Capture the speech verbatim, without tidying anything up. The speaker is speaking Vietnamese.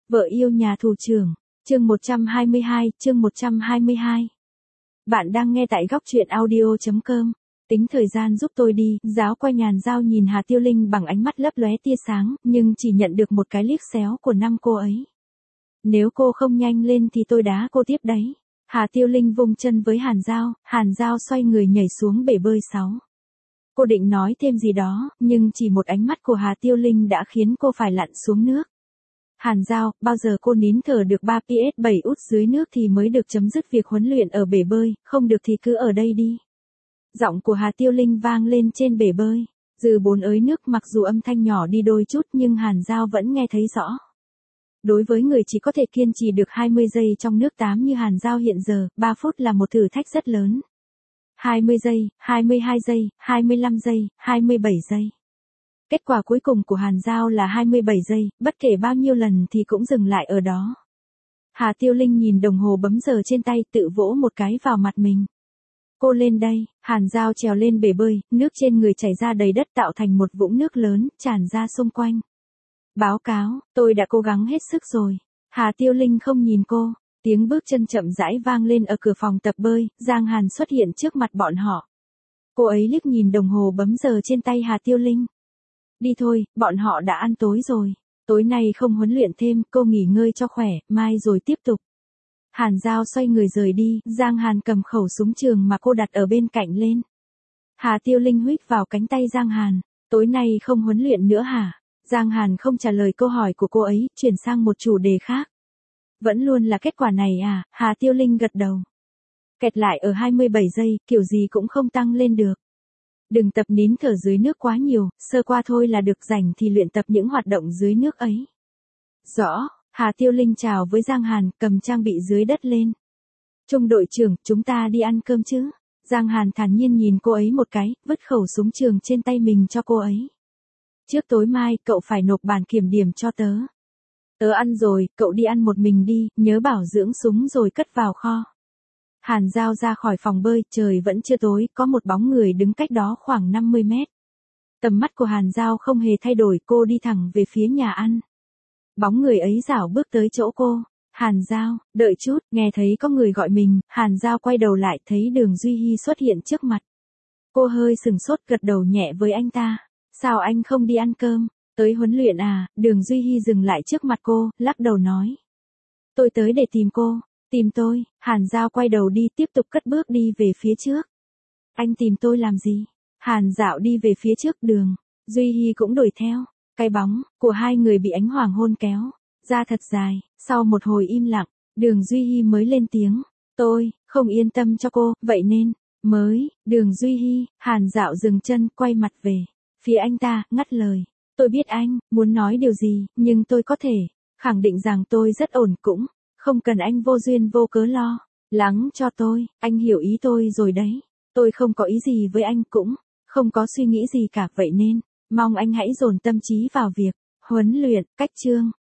Vợ yêu nhà thủ trưởng, chương một trăm hai mươi hai, chương một trăm hai mươi hai. Bạn đang nghe tại góc truyện audio chấm com. Tính thời gian giúp tôi đi, giáo quay nhàn dao nhìn Hà Tiêu Linh bằng ánh mắt lấp lóe tia sáng, nhưng chỉ nhận được một cái liếc xéo của năm cô ấy. Nếu cô không nhanh lên thì tôi đá cô tiếp đấy. Hà Tiêu Linh vung chân với Hàn Dao, Hàn Dao xoay người nhảy xuống bể bơi sáu. Cô định nói thêm gì đó, nhưng chỉ một ánh mắt của Hà Tiêu Linh đã khiến cô phải lặn xuống nước. Hàn Dao, bao giờ cô nín thở được ba pê ét bảy út dưới nước thì mới được chấm dứt việc huấn luyện ở bể bơi, không được thì cứ ở đây đi. Giọng của Hà Tiêu Linh vang lên trên bể bơi. Dừ bốn ới nước, mặc dù âm thanh nhỏ đi đôi chút nhưng Hàn Dao vẫn nghe thấy rõ. Đối với người chỉ có thể kiên trì được hai mươi giây trong nước tám như Hàn Dao hiện giờ, ba phút là một thử thách rất lớn. hai mươi giây, hai mươi hai giây, hai mươi lăm giây, hai mươi bảy giây. Kết quả cuối cùng của Hàn Dao là hai mươi bảy giây, bất kể bao nhiêu lần thì cũng dừng lại ở đó. Hà Tiêu Linh nhìn đồng hồ bấm giờ trên tay, tự vỗ một cái vào mặt mình. Cô lên đây. Hàn Dao trèo lên bể bơi, nước trên người chảy ra đầy đất tạo thành một vũng nước lớn, tràn ra xung quanh. Báo cáo, tôi đã cố gắng hết sức rồi. Hà Tiêu Linh không nhìn cô. Tiếng bước chân chậm rãi vang lên ở cửa phòng tập bơi, Giang Hàn xuất hiện trước mặt bọn họ. Cô ấy liếc nhìn đồng hồ bấm giờ trên tay Hà Tiêu Linh. Đi thôi, bọn họ đã ăn tối rồi. Tối nay không huấn luyện thêm, cô nghỉ ngơi cho khỏe, mai rồi tiếp tục. Hàn Dao xoay người rời đi, Giang Hàn cầm khẩu súng trường mà cô đặt ở bên cạnh lên. Hà Tiêu Linh huýt vào cánh tay Giang Hàn. Tối nay không huấn luyện nữa hả? Giang Hàn không trả lời câu hỏi của cô ấy, chuyển sang một chủ đề khác. Vẫn luôn là kết quả này à? Hà Tiêu Linh gật đầu. Kẹt lại ở hai mươi bảy giây, kiểu gì cũng không tăng lên được. Đừng tập nín thở dưới nước quá nhiều, sơ qua thôi là được, rảnh thì luyện tập những hoạt động dưới nước ấy. Rõ. Hà Tiêu Linh chào với Giang Hàn, cầm trang bị dưới đất lên. Trung đội trưởng, chúng ta đi ăn cơm chứ? Giang Hàn thản nhiên nhìn cô ấy một cái, vứt khẩu súng trường trên tay mình cho cô ấy. Trước tối mai, cậu phải nộp bản kiểm điểm cho tớ. Tớ ăn rồi, cậu đi ăn một mình đi, nhớ bảo dưỡng súng rồi cất vào kho. Hàn Dao ra khỏi phòng bơi, trời vẫn chưa tối, có một bóng người đứng cách đó khoảng năm mươi mét. Tầm mắt của Hàn Dao không hề thay đổi, cô đi thẳng về phía nhà ăn. Bóng người ấy rảo bước tới chỗ cô. Hàn Dao, đợi chút, nghe thấy có người gọi mình, Hàn Dao quay đầu lại thấy Đường Duy Hi xuất hiện trước mặt. Cô hơi sừng sốt, gật đầu nhẹ với anh ta. Sao anh không đi ăn cơm? Tới huấn luyện à? Đường Duy Hi dừng lại trước mặt cô, lắc đầu nói. Tôi tới để tìm cô. Tìm tôi? Hàn Dao quay đầu đi, tiếp tục cất bước đi về phía trước. Anh tìm tôi làm gì? Hàn Dạo đi về phía trước, Đường Duy Hi cũng đuổi theo. Cái bóng của hai người bị ánh hoàng hôn kéo ra thật dài. Sau một hồi im lặng, Đường Duy Hi mới lên tiếng. Tôi không yên tâm cho cô, vậy nên mới. Đường Duy Hi. Hàn Dạo dừng chân, quay mặt về phía anh ta, ngắt lời. Tôi biết anh muốn nói điều gì, nhưng tôi có thể khẳng định rằng tôi rất ổn, cũng không cần anh vô duyên vô cớ lo lắng cho tôi. Anh hiểu ý tôi rồi đấy. Tôi không có ý gì với anh, cũng không có suy nghĩ gì cả, vậy nên mong anh hãy dồn tâm trí vào việc huấn luyện. Cách chương